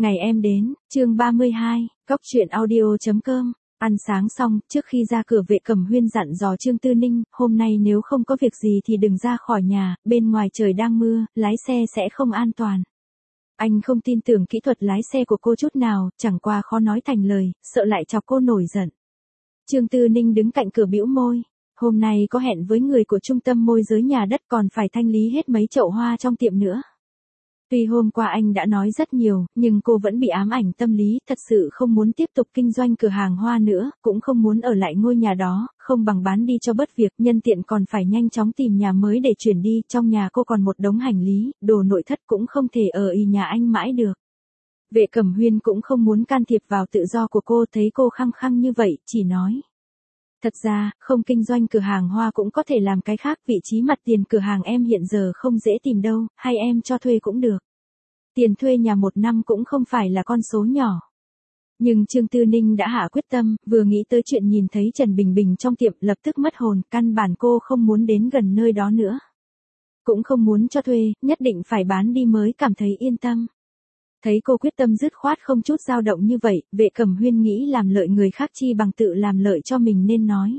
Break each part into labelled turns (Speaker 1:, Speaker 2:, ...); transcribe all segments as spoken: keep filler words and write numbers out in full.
Speaker 1: Ngày em đến, chương ba mươi hai, cóc truyện audio chấm com. Ăn sáng xong, trước khi ra cửa Vệ Cẩm Huyên dặn dò Trương Tư Ninh, hôm nay nếu không có việc gì thì đừng ra khỏi nhà, bên ngoài trời đang mưa, lái xe sẽ không an toàn. Anh không tin tưởng kỹ thuật lái xe của cô chút nào, chẳng qua khó nói thành lời, sợ lại chọc cô nổi giận. Trương Tư Ninh đứng cạnh cửa bĩu môi. Hôm nay có hẹn với người của trung tâm môi giới nhà đất còn phải thanh lý hết mấy chậu hoa trong tiệm nữa. Tuy hôm qua anh đã nói rất nhiều, nhưng cô vẫn bị ám ảnh tâm lý, thật sự không muốn tiếp tục kinh doanh cửa hàng hoa nữa, cũng không muốn ở lại ngôi nhà đó, không bằng bán đi cho bớt việc, nhân tiện còn phải nhanh chóng tìm nhà mới để chuyển đi, trong nhà cô còn một đống hành lý, đồ nội thất cũng không thể ở y nhà anh mãi được. Vệ Cẩm Huyên cũng không muốn can thiệp vào tự do của cô, thấy cô khăng khăng như vậy, chỉ nói. Thật ra, không kinh doanh cửa hàng hoa cũng có thể làm cái khác, vị trí mặt tiền cửa hàng em hiện giờ không dễ tìm đâu, hay em cho thuê cũng được. Tiền thuê nhà một năm cũng không phải là con số nhỏ. Nhưng Trương Tư Ninh đã hạ quyết tâm, vừa nghĩ tới chuyện nhìn thấy Trần Bình Bình trong tiệm lập tức mất hồn, căn bản cô không muốn đến gần nơi đó nữa. Cũng không muốn cho thuê, nhất định phải bán đi mới cảm thấy yên tâm. Thấy cô quyết tâm dứt khoát không chút dao động như vậy, Vệ Cẩm Huyên nghĩ làm lợi người khác chi bằng tự làm lợi cho mình nên nói.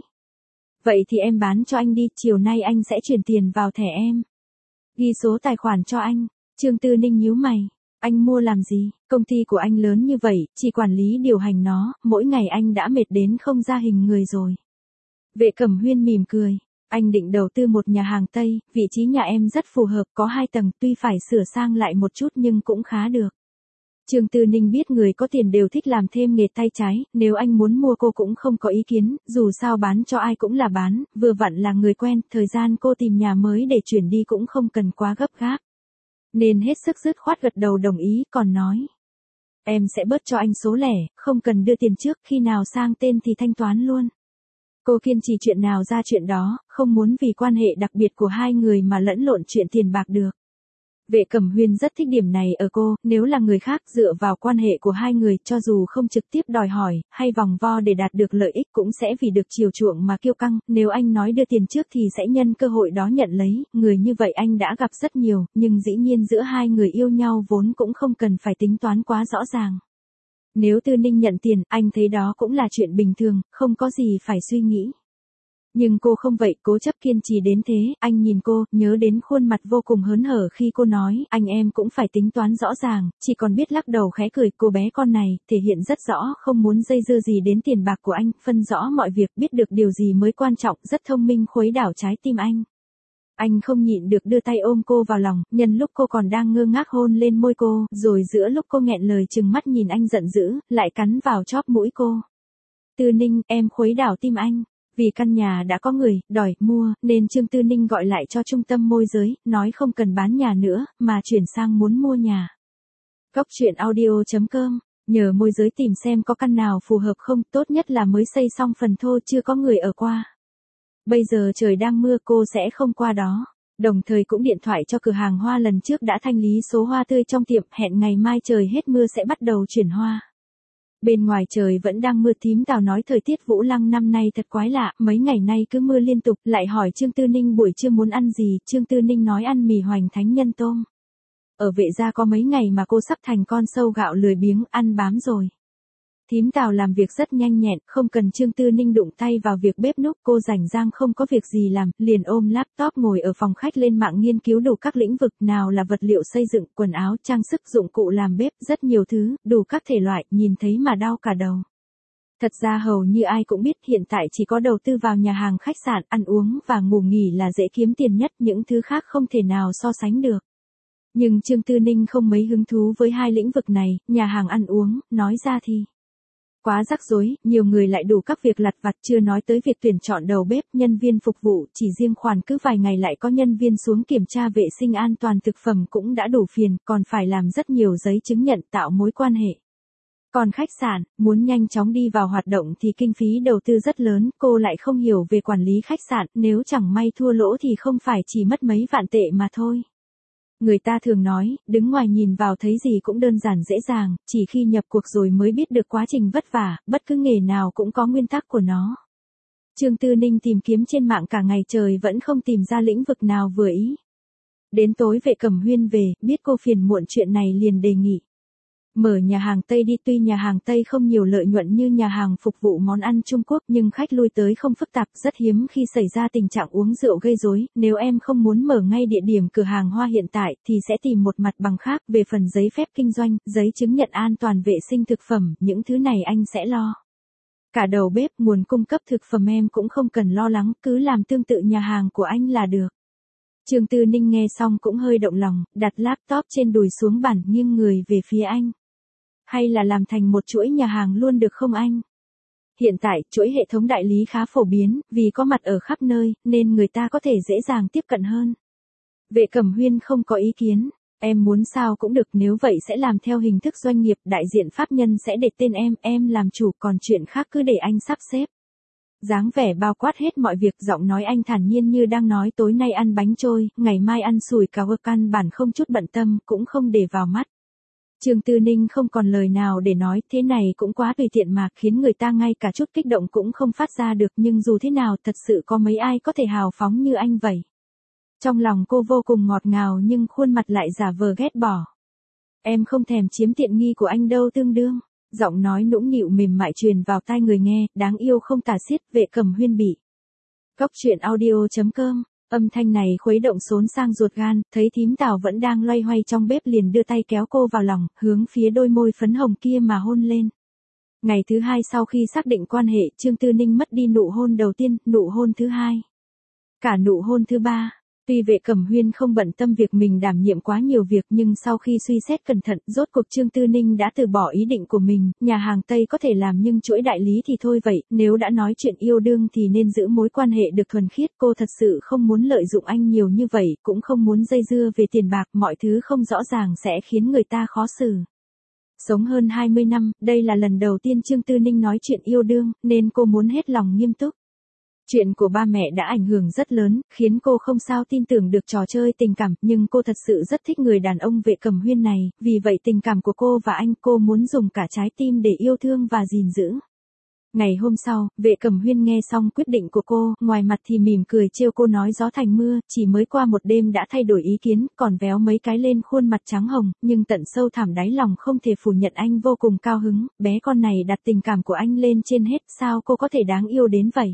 Speaker 1: Vậy thì em bán cho anh đi, chiều nay anh sẽ chuyển tiền vào thẻ em. Ghi số tài khoản cho anh. Trương Tư Ninh nhíu mày. Anh mua làm gì, công ty của anh lớn như vậy, chỉ quản lý điều hành nó, mỗi ngày anh đã mệt đến không ra hình người rồi. Vệ Cẩm Huyên mỉm cười. Anh định đầu tư một nhà hàng Tây, vị trí nhà em rất phù hợp, có hai tầng, tuy phải sửa sang lại một chút nhưng cũng khá được. Trương Tư Ninh biết người có tiền đều thích làm thêm nghề tay trái, nếu anh muốn mua cô cũng không có ý kiến, dù sao bán cho ai cũng là bán, vừa vặn là người quen, thời gian cô tìm nhà mới để chuyển đi cũng không cần quá gấp gáp. Nên hết sức dứt khoát gật đầu đồng ý, còn nói. Em sẽ bớt cho anh số lẻ, không cần đưa tiền trước, khi nào sang tên thì thanh toán luôn. Cô kiên trì chuyện nào ra chuyện đó, không muốn vì quan hệ đặc biệt của hai người mà lẫn lộn chuyện tiền bạc được. Vệ Cẩm Huyên rất thích điểm này ở cô, nếu là người khác dựa vào quan hệ của hai người, cho dù không trực tiếp đòi hỏi, hay vòng vo để đạt được lợi ích cũng sẽ vì được chiều chuộng mà kiêu căng, nếu anh nói đưa tiền trước thì sẽ nhân cơ hội đó nhận lấy, người như vậy anh đã gặp rất nhiều, nhưng dĩ nhiên giữa hai người yêu nhau vốn cũng không cần phải tính toán quá rõ ràng. Nếu Tư Ninh nhận tiền, anh thấy đó cũng là chuyện bình thường, không có gì phải suy nghĩ. Nhưng cô không vậy, cố chấp kiên trì đến thế, anh nhìn cô, nhớ đến khuôn mặt vô cùng hớn hở khi cô nói, anh em cũng phải tính toán rõ ràng, chỉ còn biết lắc đầu khẽ cười, cô bé con này, thể hiện rất rõ, không muốn dây dưa gì đến tiền bạc của anh, phân rõ mọi việc, biết được điều gì mới quan trọng, rất thông minh, khuấy đảo trái tim anh. Anh không nhịn được đưa tay ôm cô vào lòng, nhân lúc cô còn đang ngơ ngác hôn lên môi cô, rồi giữa lúc cô nghẹn lời trừng mắt nhìn anh giận dữ, lại cắn vào chóp mũi cô. Tư Ninh, em khuấy đảo tim anh. Vì căn nhà đã có người đòi mua, nên Trương Tư Ninh gọi lại cho trung tâm môi giới, nói không cần bán nhà nữa, mà chuyển sang muốn mua nhà. Cóc truyện audio chấm com, nhờ môi giới tìm xem có căn nào phù hợp không, tốt nhất là mới xây xong phần thô chưa có người ở qua. Bây giờ trời đang mưa cô sẽ không qua đó. Đồng thời cũng điện thoại cho cửa hàng hoa lần trước đã thanh lý số hoa tươi trong tiệm, hẹn ngày mai trời hết mưa sẽ bắt đầu chuyển hoa. Bên ngoài trời vẫn đang mưa, thím Tào nói thời tiết Vũ Lăng năm nay thật quái lạ, mấy ngày nay cứ mưa liên tục, lại hỏi Trương Tư Ninh buổi trưa muốn ăn gì, Trương Tư Ninh nói ăn mì hoành thánh nhân tôm. Ở Vệ gia có mấy ngày mà cô sắp thành con sâu gạo lười biếng, ăn bám rồi. Thím Tào làm việc rất nhanh nhẹn, không cần Trương Tư Ninh đụng tay vào việc bếp núc, cô rảnh rang không có việc gì làm, liền ôm laptop ngồi ở phòng khách lên mạng nghiên cứu đủ các lĩnh vực, nào là vật liệu xây dựng, quần áo, trang sức, dụng cụ làm bếp, rất nhiều thứ, đủ các thể loại, nhìn thấy mà đau cả đầu. Thật ra hầu như ai cũng biết hiện tại chỉ có đầu tư vào nhà hàng khách sạn, ăn uống và ngủ nghỉ là dễ kiếm tiền nhất, những thứ khác không thể nào so sánh được. Nhưng Trương Tư Ninh không mấy hứng thú với hai lĩnh vực này, nhà hàng ăn uống, nói ra thì quá rắc rối, nhiều người lại đủ các việc lặt vặt, chưa nói tới việc tuyển chọn đầu bếp, nhân viên phục vụ, chỉ riêng khoản cứ vài ngày lại có nhân viên xuống kiểm tra vệ sinh an toàn thực phẩm cũng đã đủ phiền, còn phải làm rất nhiều giấy chứng nhận tạo mối quan hệ. Còn khách sạn, muốn nhanh chóng đi vào hoạt động thì kinh phí đầu tư rất lớn, cô lại không hiểu về quản lý khách sạn, nếu chẳng may thua lỗ thì không phải chỉ mất mấy vạn tệ mà thôi. Người ta thường nói, đứng ngoài nhìn vào thấy gì cũng đơn giản dễ dàng, chỉ khi nhập cuộc rồi mới biết được quá trình vất vả, bất cứ nghề nào cũng có nguyên tắc của nó. Trương Tư Ninh tìm kiếm trên mạng cả ngày trời vẫn không tìm ra lĩnh vực nào vừa ý. Đến tối Vệ Cẩm Huyên về, biết cô phiền muộn chuyện này liền đề nghị. Mở nhà hàng Tây đi, tuy nhà hàng Tây không nhiều lợi nhuận như nhà hàng phục vụ món ăn Trung Quốc nhưng khách lui tới không phức tạp, rất hiếm khi xảy ra tình trạng uống rượu gây rối. Nếu em không muốn mở ngay địa điểm cửa hàng hoa hiện tại thì sẽ tìm một mặt bằng khác. Về phần giấy phép kinh doanh, giấy chứng nhận an toàn vệ sinh thực phẩm, những thứ này anh sẽ lo. Cả đầu bếp, nguồn cung cấp thực phẩm em cũng không cần lo lắng, cứ làm tương tự nhà hàng của anh là được. Trương Tư Ninh nghe xong cũng hơi động lòng, đặt laptop trên đùi xuống bàn nghiêng người về phía anh. Hay là làm thành một chuỗi nhà hàng luôn được không anh? Hiện tại, chuỗi hệ thống đại lý khá phổ biến, vì có mặt ở khắp nơi, nên người ta có thể dễ dàng tiếp cận hơn. Vệ Cẩm Huyên không có ý kiến, em muốn sao cũng được, nếu vậy sẽ làm theo hình thức doanh nghiệp, đại diện pháp nhân sẽ để tên em, em làm chủ, còn chuyện khác cứ để anh sắp xếp. Dáng vẻ bao quát hết mọi việc, giọng nói anh thản nhiên như đang nói tối nay ăn bánh trôi, ngày mai ăn sủi cảo, căn bản không chút bận tâm, cũng không để vào mắt. Trương Tư Ninh không còn lời nào để nói, thế này cũng quá tùy tiện mà, khiến người ta ngay cả chút kích động cũng không phát ra được, nhưng dù thế nào thật sự có mấy ai có thể hào phóng như anh vậy. Trong lòng cô vô cùng ngọt ngào nhưng khuôn mặt lại giả vờ ghét bỏ. Em không thèm chiếm tiện nghi của anh đâu tương đương. Giọng nói nũng nịu mềm mại truyền vào tai người nghe, đáng yêu không tả xiết. Vệ Cẩm Huyên bị. Cóc truyện audio chấm com. Âm thanh này khuấy động xốn sang ruột gan, thấy thím Tào vẫn đang loay hoay trong bếp liền đưa tay kéo cô vào lòng, hướng phía đôi môi phấn hồng kia mà hôn lên. Ngày thứ hai sau khi xác định quan hệ, Trương Tư Ninh mất đi nụ hôn đầu tiên, nụ hôn thứ hai. Cả nụ hôn thứ ba. Tuy Vệ Cẩm Huyên không bận tâm việc mình đảm nhiệm quá nhiều việc nhưng sau khi suy xét cẩn thận, rốt cuộc Trương Tư Ninh đã từ bỏ ý định của mình, nhà hàng Tây có thể làm nhưng chuỗi đại lý thì thôi vậy, nếu đã nói chuyện yêu đương thì nên giữ mối quan hệ được thuần khiết. Cô thật sự không muốn lợi dụng anh nhiều như vậy, cũng không muốn dây dưa về tiền bạc, mọi thứ không rõ ràng sẽ khiến người ta khó xử. Sống hơn hai mươi năm, đây là lần đầu tiên Trương Tư Ninh nói chuyện yêu đương, nên cô muốn hết lòng nghiêm túc. Chuyện của ba mẹ đã ảnh hưởng rất lớn, khiến cô không sao tin tưởng được trò chơi tình cảm, nhưng cô thật sự rất thích người đàn ông Vệ Cẩm Huyên này, vì vậy tình cảm của cô và anh cô muốn dùng cả trái tim để yêu thương và gìn giữ. Ngày hôm sau, Vệ Cẩm Huyên nghe xong quyết định của cô, ngoài mặt thì mỉm cười trêu cô nói gió thành mưa, chỉ mới qua một đêm đã thay đổi ý kiến, còn véo mấy cái lên khuôn mặt trắng hồng, nhưng tận sâu thẳm đáy lòng không thể phủ nhận anh vô cùng cao hứng, bé con này đặt tình cảm của anh lên trên hết, sao cô có thể đáng yêu đến vậy.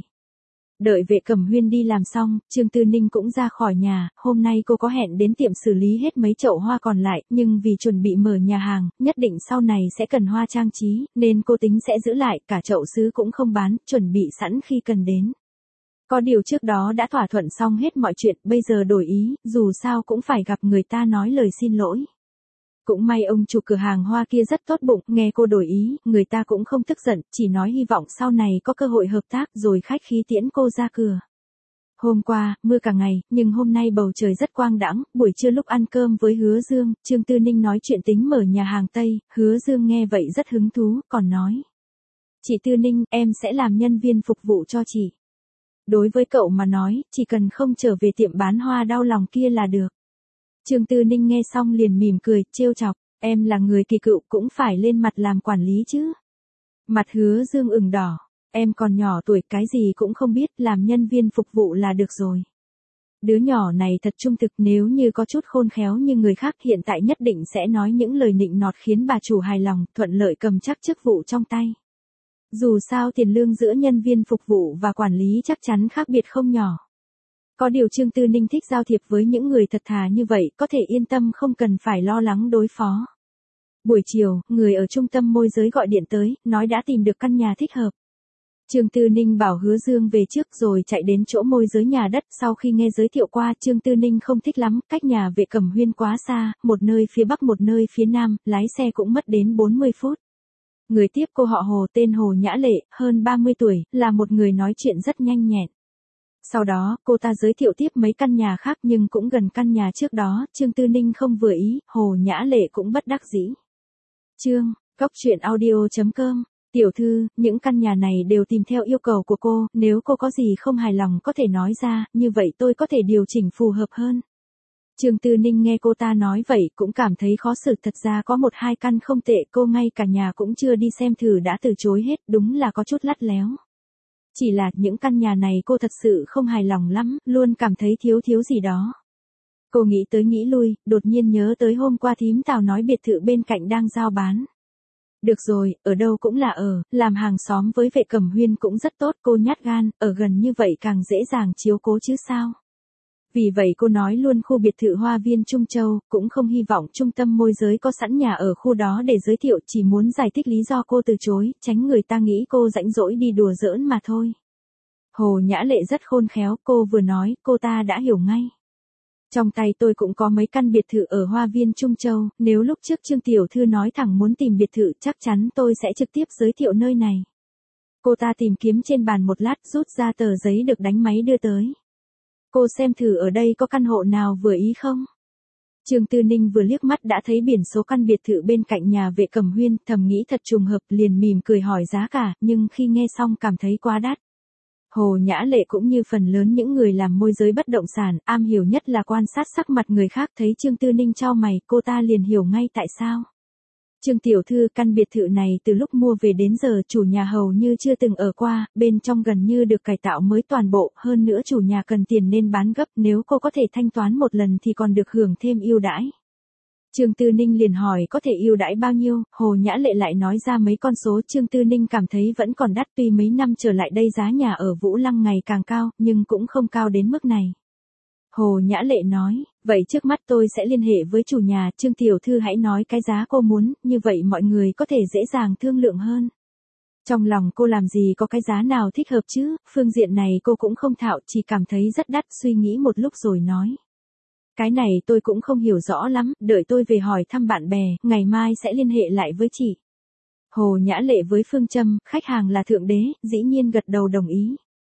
Speaker 1: Đợi Vệ Cẩm Huyên đi làm xong, Trương Tư Ninh cũng ra khỏi nhà, hôm nay cô có hẹn đến tiệm xử lý hết mấy chậu hoa còn lại, nhưng vì chuẩn bị mở nhà hàng, nhất định sau này sẽ cần hoa trang trí, nên cô tính sẽ giữ lại, cả chậu sứ cũng không bán, chuẩn bị sẵn khi cần đến. Có điều trước đó đã thỏa thuận xong hết mọi chuyện, bây giờ đổi ý, dù sao cũng phải gặp người ta nói lời xin lỗi. Cũng may ông chủ cửa hàng hoa kia rất tốt bụng, nghe cô đổi ý, người ta cũng không tức giận, chỉ nói hy vọng sau này có cơ hội hợp tác rồi khách khí tiễn cô ra cửa. Hôm qua, mưa cả ngày, nhưng hôm nay bầu trời rất quang đãng, buổi trưa lúc ăn cơm với Hứa Dương, Trương Tư Ninh nói chuyện tính mở nhà hàng Tây, Hứa Dương nghe vậy rất hứng thú, còn nói. Chị Tư Ninh, em sẽ làm nhân viên phục vụ cho chị. Đối với cậu mà nói, chỉ cần không trở về tiệm bán hoa đau lòng kia là được. Trương Tư Ninh nghe xong liền mỉm cười, trêu chọc, em là người kỳ cựu cũng phải lên mặt làm quản lý chứ. Mặt Hứa Dương ửng đỏ, em còn nhỏ tuổi cái gì cũng không biết, làm nhân viên phục vụ là được rồi. Đứa nhỏ này thật trung thực, nếu như có chút khôn khéo như người khác hiện tại nhất định sẽ nói những lời nịnh nọt khiến bà chủ hài lòng, thuận lợi cầm chắc chức vụ trong tay. Dù sao tiền lương giữa nhân viên phục vụ và quản lý chắc chắn khác biệt không nhỏ. Có điều Trương Tư Ninh thích giao thiệp với những người thật thà như vậy, có thể yên tâm không cần phải lo lắng đối phó. Buổi chiều, người ở trung tâm môi giới gọi điện tới, nói đã tìm được căn nhà thích hợp. Trương Tư Ninh bảo Hứa Dương về trước rồi chạy đến chỗ môi giới nhà đất, sau khi nghe giới thiệu qua, Trương Tư Ninh không thích lắm, cách nhà Vệ Cẩm Huyên quá xa, một nơi phía bắc một nơi phía nam, lái xe cũng mất đến bốn mươi phút. Người tiếp cô họ Hồ, tên Hồ Nhã Lệ, hơn ba mươi tuổi, là một người nói chuyện rất nhanh nhẹn. Sau đó, cô ta giới thiệu tiếp mấy căn nhà khác nhưng cũng gần căn nhà trước đó, Trương Tư Ninh không vừa ý, Hồ Nhã Lệ cũng bất đắc dĩ. Chương, cóc truyện audio chấm com, tiểu thư, những căn nhà này đều tìm theo yêu cầu của cô, nếu cô có gì không hài lòng có thể nói ra, như vậy tôi có thể điều chỉnh phù hợp hơn. Trương Tư Ninh nghe cô ta nói vậy cũng cảm thấy khó xử, thật ra có một hai căn không tệ, cô ngay cả nhà cũng chưa đi xem thử đã từ chối hết, đúng là có chút lắt léo. Chỉ là những căn nhà này cô thật sự không hài lòng lắm, luôn cảm thấy thiếu thiếu gì đó. Cô nghĩ tới nghĩ lui, đột nhiên nhớ tới hôm qua thím Tào nói biệt thự bên cạnh đang giao bán. Được rồi, ở đâu cũng là ở, làm hàng xóm với Vệ Cẩm Huyên cũng rất tốt, cô nhát gan, ở gần như vậy càng dễ dàng chiếu cố chứ sao. Vì vậy cô nói luôn khu biệt thự Hoa Viên Trung Châu, cũng không hy vọng trung tâm môi giới có sẵn nhà ở khu đó để giới thiệu, chỉ muốn giải thích lý do cô từ chối, tránh người ta nghĩ cô rãnh rỗi đi đùa giỡn mà thôi. Hồ Nhã Lệ rất khôn khéo, cô vừa nói, cô ta đã hiểu ngay. Trong tay tôi cũng có mấy căn biệt thự ở Hoa Viên Trung Châu, nếu lúc trước Trương Tiểu Thư nói thẳng muốn tìm biệt thự chắc chắn tôi sẽ trực tiếp giới thiệu nơi này. Cô ta tìm kiếm trên bàn một lát rút ra tờ giấy được đánh máy đưa tới. Cô xem thử ở đây có căn hộ nào vừa ý không? Trương Tư Ninh vừa liếc mắt đã thấy biển số căn biệt thự bên cạnh nhà Vệ Cẩm Huyên, thầm nghĩ thật trùng hợp, liền mỉm cười hỏi giá cả, nhưng khi nghe xong cảm thấy quá đắt. Hồ Nhã Lệ cũng như phần lớn những người làm môi giới bất động sản, am hiểu nhất là quan sát sắc mặt người khác, thấy Trương Tư Ninh chau mày, cô ta liền hiểu ngay tại sao. Trương Tiểu Thư, căn biệt thự này từ lúc mua về đến giờ chủ nhà hầu như chưa từng ở qua, bên trong gần như được cải tạo mới toàn bộ, hơn nữa chủ nhà cần tiền nên bán gấp, nếu cô có thể thanh toán một lần thì còn được hưởng thêm ưu đãi. Trương Tư Ninh liền hỏi có thể ưu đãi bao nhiêu, Hồ Nhã Lệ lại nói ra mấy con số, Trương Tư Ninh cảm thấy vẫn còn đắt, tuy mấy năm trở lại đây giá nhà ở Vũ Lăng ngày càng cao, nhưng cũng không cao đến mức này. Hồ Nhã Lệ nói, vậy trước mắt tôi sẽ liên hệ với chủ nhà, Trương Tiểu Thư hãy nói cái giá cô muốn, như vậy mọi người có thể dễ dàng thương lượng hơn. Trong lòng cô làm gì có cái giá nào thích hợp chứ, phương diện này cô cũng không thạo, chỉ cảm thấy rất đắt, suy nghĩ một lúc rồi nói. Cái này tôi cũng không hiểu rõ lắm, đợi tôi về hỏi thăm bạn bè, ngày mai sẽ liên hệ lại với chị. Hồ Nhã Lệ với phương châm, khách hàng là thượng đế, dĩ nhiên gật đầu đồng ý.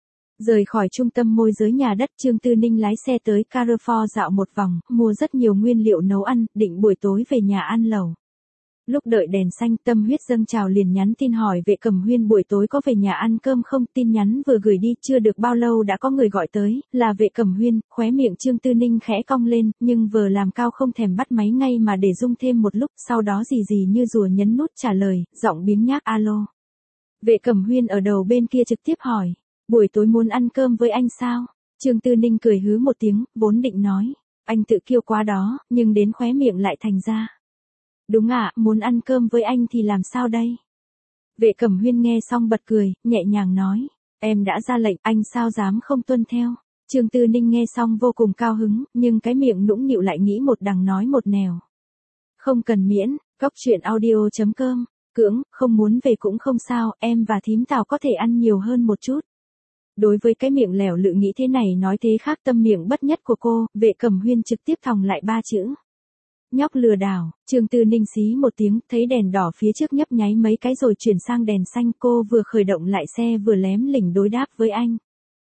Speaker 1: Rời khỏi trung tâm môi giới nhà đất, Trương Tư Ninh lái xe tới Carrefour dạo một vòng, mua rất nhiều nguyên liệu nấu ăn, định buổi tối về nhà ăn lẩu. Lúc đợi đèn xanh, tâm huyết dâng trào liền nhắn tin hỏi Vệ Cẩm Huyên buổi tối có về nhà ăn cơm không, tin nhắn vừa gửi đi chưa được bao lâu đã có người gọi tới, là Vệ Cẩm Huyên, khóe miệng Trương Tư Ninh khẽ cong lên, nhưng vừa làm cao không thèm bắt máy ngay mà để rung thêm một lúc, sau đó gì gì như rùa nhấn nút trả lời, giọng biếng nhác alo. Vệ Cẩm Huyên ở đầu bên kia trực tiếp hỏi, buổi tối muốn ăn cơm với anh sao? Trương Tư Ninh cười hứ một tiếng, vốn định nói, anh tự kiêu quá đó, nhưng đến khóe miệng lại thành ra. Đúng ạ, muốn ăn cơm với anh thì làm sao đây? Vệ Cẩm Huyên nghe xong bật cười, nhẹ nhàng nói, em đã ra lệnh, anh sao dám không tuân theo. Trương Tư Ninh nghe xong vô cùng cao hứng, nhưng cái miệng nũng nịu lại nghĩ một đằng nói một nẻo. Không cần miễn, cóc truyện audio chấm com, cưỡng, không muốn về cũng không sao, em và thím Tào có thể ăn nhiều hơn một chút. Đối với cái miệng lẻo lự nghĩ thế này nói thế khác tâm miệng bất nhất của cô, Vệ Cẩm Huyên trực tiếp thòng lại ba chữ. Nhóc lừa đảo, Trương Tư Ninh xí một tiếng, thấy đèn đỏ phía trước nhấp nháy mấy cái rồi chuyển sang đèn xanh, cô vừa khởi động lại xe vừa lém lỉnh đối đáp với anh.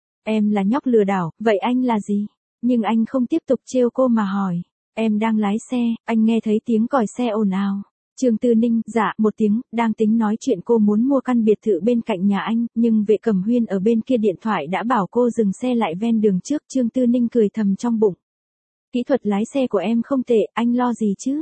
Speaker 1: Em là nhóc lừa đảo, vậy anh là gì? Nhưng anh không tiếp tục trêu cô mà hỏi. Em đang lái xe, anh nghe thấy tiếng còi xe ồn ào. Trương Tư Ninh, dạ, một tiếng, đang tính nói chuyện cô muốn mua căn biệt thự bên cạnh nhà anh, nhưng Vệ Cẩm Huyên ở bên kia điện thoại đã bảo cô dừng xe lại ven đường trước, Trương Tư Ninh cười thầm trong bụng. Kỹ thuật lái xe của em không tệ, anh lo gì chứ?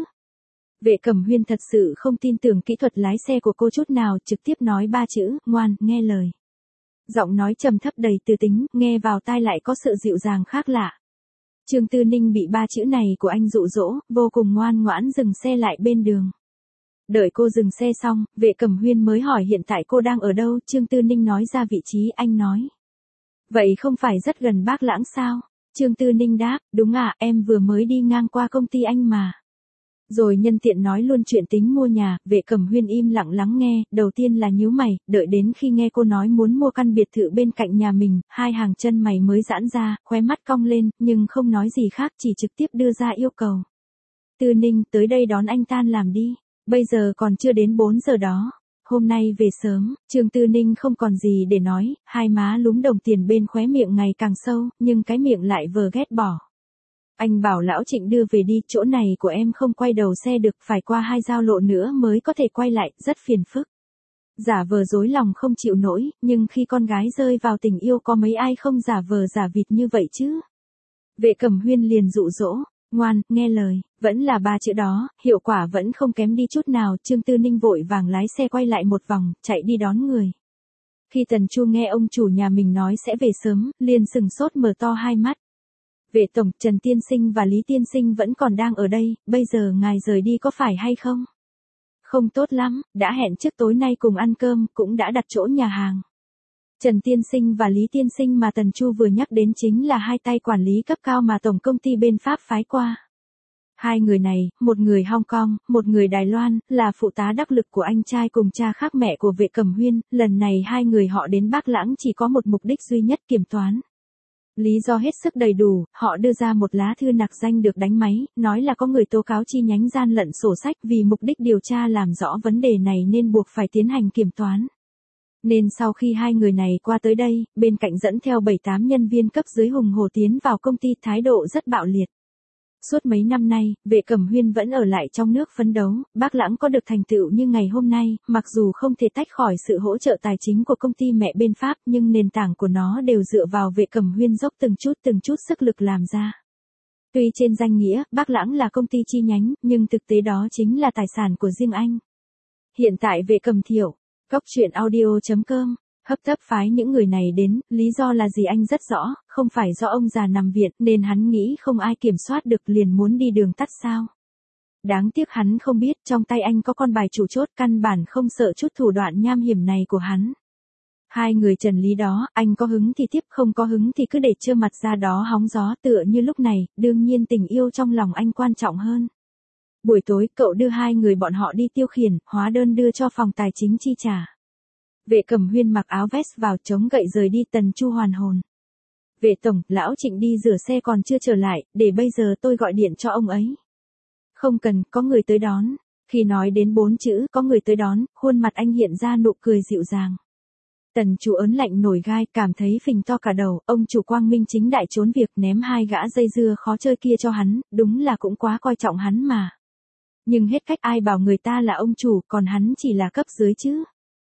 Speaker 1: Vệ Cẩm Huyên thật sự không tin tưởng kỹ thuật lái xe của cô chút nào, trực tiếp nói ba chữ, ngoan, nghe lời. Giọng nói trầm thấp đầy tư tính, nghe vào tai lại có sự dịu dàng khác lạ. Trương Tư Ninh bị ba chữ này của anh dụ dỗ, vô cùng ngoan ngoãn dừng xe lại bên đường. Đợi cô dừng xe xong, Vệ Cẩm Huyên mới hỏi hiện tại cô đang ở đâu, Trương Tư Ninh nói ra vị trí, anh nói. Vậy không phải rất gần Bác Lãng sao? Trương Tư Ninh đáp, đúng ạ, em vừa mới đi ngang qua công ty anh mà. Rồi nhân tiện nói luôn chuyện tính mua nhà, Vệ Cẩm Huyên im lặng lắng nghe, đầu tiên là nhíu mày, đợi đến khi nghe cô nói muốn mua căn biệt thự bên cạnh nhà mình, hai hàng chân mày mới giãn ra, khóe mắt cong lên, nhưng không nói gì khác, chỉ trực tiếp đưa ra yêu cầu. Tư Ninh, tới đây đón anh tan làm đi, bây giờ còn chưa đến bốn giờ đó. Hôm nay về sớm, Trương Tư Ninh không còn gì để nói, hai má lúm đồng tiền bên khóe miệng ngày càng sâu, nhưng cái miệng lại vờ ghét bỏ. Anh bảo lão Trịnh đưa về đi, chỗ này của em không quay đầu xe được, phải qua hai giao lộ nữa mới có thể quay lại, rất phiền phức. Giả vờ dối lòng không chịu nổi, nhưng khi con gái rơi vào tình yêu có mấy ai không giả vờ giả vịt như vậy chứ? Vệ Cẩm Huyên liền dụ dỗ. Ngoan, nghe lời, vẫn là ba chữ đó, hiệu quả vẫn không kém đi chút nào, Trương Tư Ninh vội vàng lái xe quay lại một vòng, chạy đi đón người. Khi Tần Chu nghe ông chủ nhà mình nói sẽ về sớm, liền sừng sốt mở to hai mắt. Vệ tổng, Trần Tiên Sinh và Lý Tiên Sinh vẫn còn đang ở đây, bây giờ ngài rời đi có phải hay không? Không tốt lắm, đã hẹn trước tối nay cùng ăn cơm, cũng đã đặt chỗ nhà hàng. Trần Tiên Sinh và Lý Tiên Sinh mà Tần Chu vừa nhắc đến chính là hai tay quản lý cấp cao mà tổng công ty bên Pháp phái qua. Hai người này, một người Hong Kong, một người Đài Loan, là phụ tá đắc lực của anh trai cùng cha khác mẹ của Vệ Cẩm Huyên, lần này hai người họ đến Bác Lãng chỉ có một mục đích duy nhất, kiểm toán. Lý do hết sức đầy đủ, họ đưa ra một lá thư nặc danh được đánh máy, nói là có người tố cáo chi nhánh gian lận sổ sách, vì mục đích điều tra làm rõ vấn đề này nên buộc phải tiến hành kiểm toán. Nên sau khi hai người này qua tới đây, bên cạnh dẫn theo bảy tám nhân viên cấp dưới hùng hổ tiến vào công ty, thái độ rất bạo liệt. Suốt mấy năm nay, Vệ Cẩm Huyên vẫn ở lại trong nước phấn đấu, Bác Lãng có được thành tựu như ngày hôm nay, mặc dù không thể tách khỏi sự hỗ trợ tài chính của công ty mẹ bên Pháp, nhưng nền tảng của nó đều dựa vào Vệ Cẩm Huyên dốc từng chút từng chút sức lực làm ra. Tuy trên danh nghĩa, Bác Lãng là công ty chi nhánh, nhưng thực tế đó chính là tài sản của riêng anh. Hiện tại Vệ Cẩm Thiệu, Cóc Truyện Audio chấm com hấp tấp phái những người này đến, lý do là gì anh rất rõ, không phải do ông già nằm viện nên hắn nghĩ không ai kiểm soát được liền muốn đi đường tắt sao. Đáng tiếc hắn không biết trong tay anh có con bài chủ chốt, căn bản không sợ chút thủ đoạn nham hiểm này của hắn. Hai người Trần Lý đó, anh có hứng thì tiếp, không có hứng thì cứ để trơ mặt ra đó hóng gió, tựa như lúc này, đương nhiên tình yêu trong lòng anh quan trọng hơn. Buổi tối, cậu đưa hai người bọn họ đi tiêu khiển, hóa đơn đưa cho phòng tài chính chi trả. Vệ Cẩm Huyên mặc áo vest vào, chống gậy rời đi. Tần Chu hoàn hồn. Vệ tổng, lão Trịnh đi rửa xe còn chưa trở lại, để bây giờ tôi gọi điện cho ông ấy. Không cần, có người tới đón. Khi nói đến bốn chữ, có người tới đón, khuôn mặt anh hiện ra nụ cười dịu dàng. Tần Chu ớn lạnh nổi gai, cảm thấy phình to cả đầu, ông chủ quang minh chính đại trốn việc ném hai gã dây dưa khó chơi kia cho hắn, đúng là cũng quá coi trọng hắn mà. Nhưng hết cách, ai bảo người ta là ông chủ, còn hắn chỉ là cấp dưới chứ.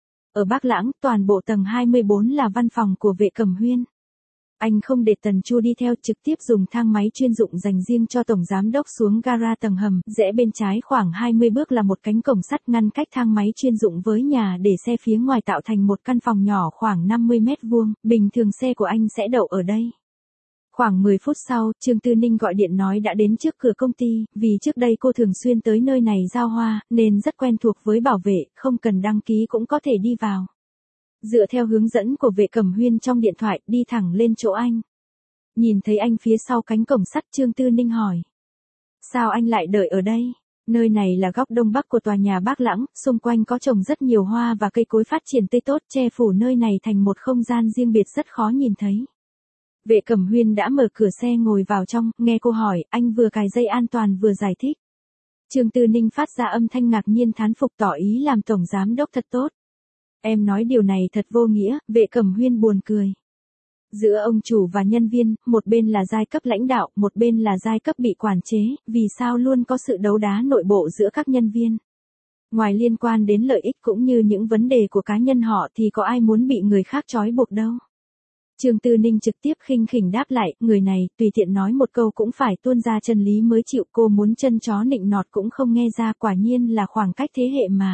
Speaker 1: Ở Bác Lãng, toàn bộ tầng hai mươi bốn là văn phòng của Vệ Cẩm Huyên. Anh không để Tần Chu đi theo, trực tiếp dùng thang máy chuyên dụng dành riêng cho tổng giám đốc xuống gara tầng hầm, rẽ bên trái khoảng hai mươi bước là một cánh cổng sắt ngăn cách thang máy chuyên dụng với nhà để xe phía ngoài, tạo thành một căn phòng nhỏ khoảng năm mươi mét vuông, bình thường xe của anh sẽ đậu ở đây. Khoảng mười phút sau, Trương Tư Ninh gọi điện nói đã đến trước cửa công ty, vì trước đây cô thường xuyên tới nơi này giao hoa, nên rất quen thuộc với bảo vệ, không cần đăng ký cũng có thể đi vào. Dựa theo hướng dẫn của Vệ Cẩm Huyên trong điện thoại, đi thẳng lên chỗ anh. Nhìn thấy anh phía sau cánh cổng sắt, Trương Tư Ninh hỏi. Sao anh lại đợi ở đây? Nơi này là góc đông bắc của tòa nhà Bác Lãng, xung quanh có trồng rất nhiều hoa và cây cối phát triển tươi tốt, che phủ nơi này thành một không gian riêng biệt rất khó nhìn thấy. Vệ Cẩm Huyên đã mở cửa xe ngồi vào trong, nghe cô hỏi, anh vừa cài dây an toàn vừa giải thích. Trương Tư Ninh phát ra âm thanh ngạc nhiên thán phục, tỏ ý làm tổng giám đốc thật tốt. Em nói điều này thật vô nghĩa, Vệ Cẩm Huyên buồn cười. Giữa ông chủ và nhân viên, một bên là giai cấp lãnh đạo, một bên là giai cấp bị quản chế, vì sao luôn có sự đấu đá nội bộ giữa các nhân viên. Ngoài liên quan đến lợi ích cũng như những vấn đề của cá nhân họ thì có ai muốn bị người khác trói buộc đâu. Trương Tư Ninh trực tiếp khinh khỉnh đáp lại, người này, tùy tiện nói một câu cũng phải tuôn ra chân lý mới chịu, cô muốn chân chó nịnh nọt cũng không nghe ra, quả nhiên là khoảng cách thế hệ mà.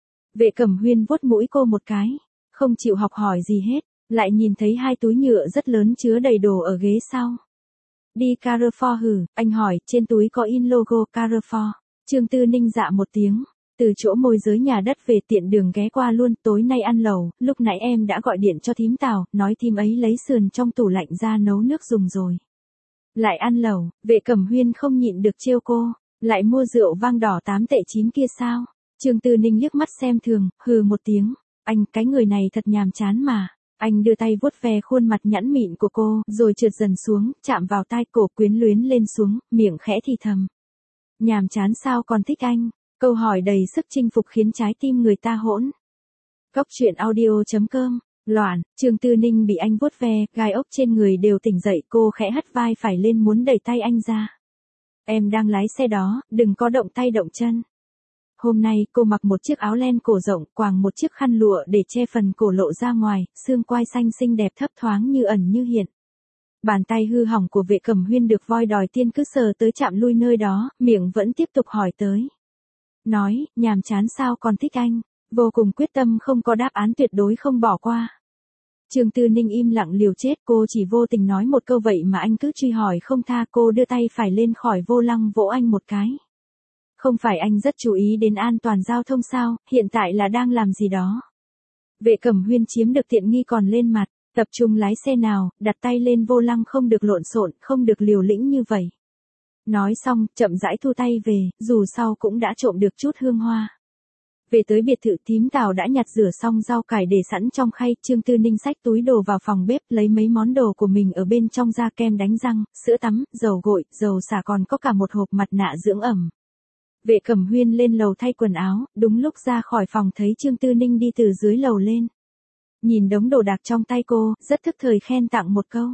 Speaker 1: Vệ Cẩm Huyên vuốt mũi cô một cái, không chịu học hỏi gì hết, lại nhìn thấy hai túi nhựa rất lớn chứa đầy đồ ở ghế sau. Đi Carrefour hử, anh hỏi, trên túi có in logo Carrefour. Trương Tư Ninh dạ một tiếng. Từ chỗ môi giới nhà đất về, tiện đường ghé qua luôn, tối nay ăn lẩu, lúc nãy em đã gọi điện cho thím Tào, nói thím ấy lấy sườn trong tủ lạnh ra nấu nước dùng rồi. Lại ăn lẩu, Vệ Cẩm Huyên không nhịn được trêu cô, lại mua rượu vang đỏ tám tệ chín kia sao? Trương Tư Ninh liếc mắt xem thường, hừ một tiếng, anh, cái người này thật nhàm chán mà. Anh đưa tay vuốt ve khuôn mặt nhẵn mịn của cô, rồi trượt dần xuống, chạm vào tai cổ, quyến luyến lên xuống, miệng khẽ thì thầm. Nhàm chán sao còn thích anh? Câu hỏi đầy sức chinh phục khiến trái tim người ta hỗn. Cóc Truyện Audio chấm com, loạn, Trương Tư Ninh bị anh vuốt ve, gai ốc trên người đều tỉnh dậy, cô khẽ hất vai phải lên muốn đẩy tay anh ra. Em đang lái xe đó, đừng có động tay động chân. Hôm nay cô mặc một chiếc áo len cổ rộng, quàng một chiếc khăn lụa để che phần cổ lộ ra ngoài, xương quai xanh xinh đẹp thấp thoáng như ẩn như hiện. Bàn tay hư hỏng của Vệ Cẩm Huyên được voi đòi tiên cứ sờ tới chạm lui nơi đó, miệng vẫn tiếp tục hỏi tới. Nói, nhàm chán sao còn thích anh, vô cùng quyết tâm không có đáp án tuyệt đối không bỏ qua. Trương Tư Ninh im lặng liều chết, cô chỉ vô tình nói một câu vậy mà anh cứ truy hỏi không tha, cô đưa tay phải lên khỏi vô lăng vỗ anh một cái. Không phải anh rất chú ý đến an toàn giao thông sao, hiện tại là đang làm gì đó. Vệ Cẩm Huyên chiếm được tiện nghi còn lên mặt, tập trung lái xe nào, đặt tay lên vô lăng không được lộn xộn, không được liều lĩnh như vậy. Nói xong, chậm rãi thu tay về, dù sau cũng đã trộm được chút hương hoa. Về tới biệt thự, thím Tào đã nhặt rửa xong rau cải để sẵn trong khay, Trương Tư Ninh xách túi đồ vào phòng bếp, lấy mấy món đồ của mình ở bên trong ra, kem đánh răng, sữa tắm, dầu gội, dầu xả, còn có cả một hộp mặt nạ dưỡng ẩm. Vệ Cẩm Huyên lên lầu thay quần áo, đúng lúc ra khỏi phòng thấy Trương Tư Ninh đi từ dưới lầu lên. Nhìn đống đồ đạc trong tay cô, rất thức thời khen tặng một câu.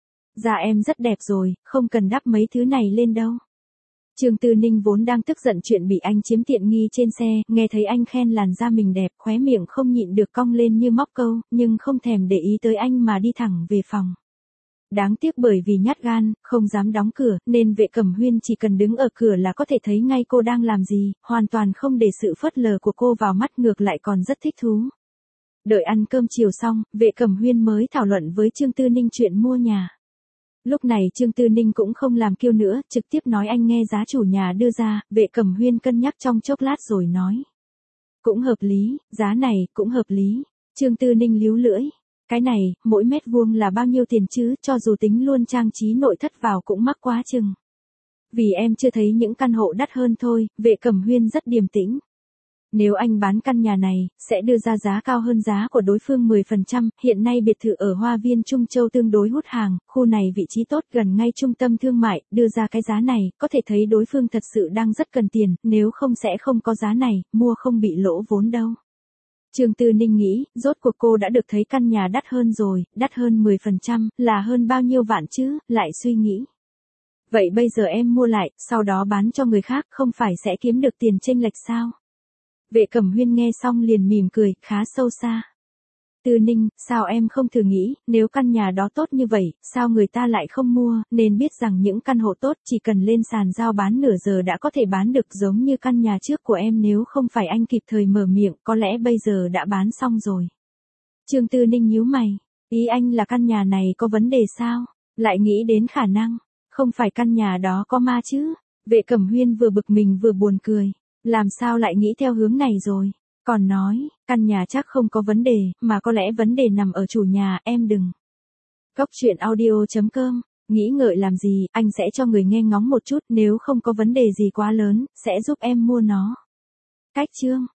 Speaker 1: Da em rất đẹp rồi, không cần đắp mấy thứ này lên đâu. Trương Tư Ninh vốn đang tức giận chuyện bị anh chiếm tiện nghi trên xe, nghe thấy anh khen làn da mình đẹp, khóe miệng không nhịn được cong lên như móc câu, nhưng không thèm để ý tới anh mà đi thẳng về phòng. Đáng tiếc bởi vì nhát gan, không dám đóng cửa, nên Vệ Cẩm Huyên chỉ cần đứng ở cửa là có thể thấy ngay cô đang làm gì, hoàn toàn không để sự phớt lờ của cô vào mắt, ngược lại còn rất thích thú. Đợi ăn cơm chiều xong, Vệ Cẩm Huyên mới thảo luận với Trương Tư Ninh chuyện mua nhà. Lúc này Trương Tư Ninh cũng không làm kiêu nữa, trực tiếp nói anh nghe giá chủ nhà đưa ra, Vệ Cẩm Huyên cân nhắc trong chốc lát rồi nói. Cũng hợp lý, giá này, cũng hợp lý. Trương Tư Ninh líu lưỡi. Cái này, mỗi mét vuông là bao nhiêu tiền chứ, cho dù tính luôn trang trí nội thất vào cũng mắc quá chừng. Vì em chưa thấy những căn hộ đắt hơn thôi, Vệ Cẩm Huyên rất điềm tĩnh. Nếu anh bán căn nhà này, sẽ đưa ra giá cao hơn giá của đối phương mười phần trăm, hiện nay biệt thự ở Hoa Viên Trung Châu tương đối hút hàng, khu này vị trí tốt gần ngay trung tâm thương mại, đưa ra cái giá này, có thể thấy đối phương thật sự đang rất cần tiền, nếu không sẽ không có giá này, mua không bị lỗ vốn đâu. Trương Tư Ninh nghĩ, rốt cuộc cô đã được thấy căn nhà đắt hơn rồi, đắt hơn mười phần trăm, là hơn bao nhiêu vạn chứ, lại suy nghĩ. Vậy bây giờ em mua lại, sau đó bán cho người khác, không phải sẽ kiếm được tiền chênh lệch sao? Vệ Cẩm Huyên nghe xong liền mỉm cười, khá sâu xa. Tư Ninh, sao em không thử nghĩ, nếu căn nhà đó tốt như vậy, sao người ta lại không mua, nên biết rằng những căn hộ tốt chỉ cần lên sàn giao bán nửa giờ đã có thể bán được, giống như căn nhà trước của em, nếu không phải anh kịp thời mở miệng, có lẽ bây giờ đã bán xong rồi. Trương Tư Ninh nhíu mày, ý anh là căn nhà này có vấn đề sao, lại nghĩ đến khả năng, không phải căn nhà đó có ma chứ. Vệ Cẩm Huyên vừa bực mình vừa buồn cười. Làm sao lại nghĩ theo hướng này rồi? Còn nói, căn nhà chắc không có vấn đề, mà có lẽ vấn đề nằm ở chủ nhà, em đừng. Cốc truyện audio chấm com, nghĩ ngợi làm gì, anh sẽ cho người nghe ngóng một chút, nếu không có vấn đề gì quá lớn, sẽ giúp em mua nó. Cách chương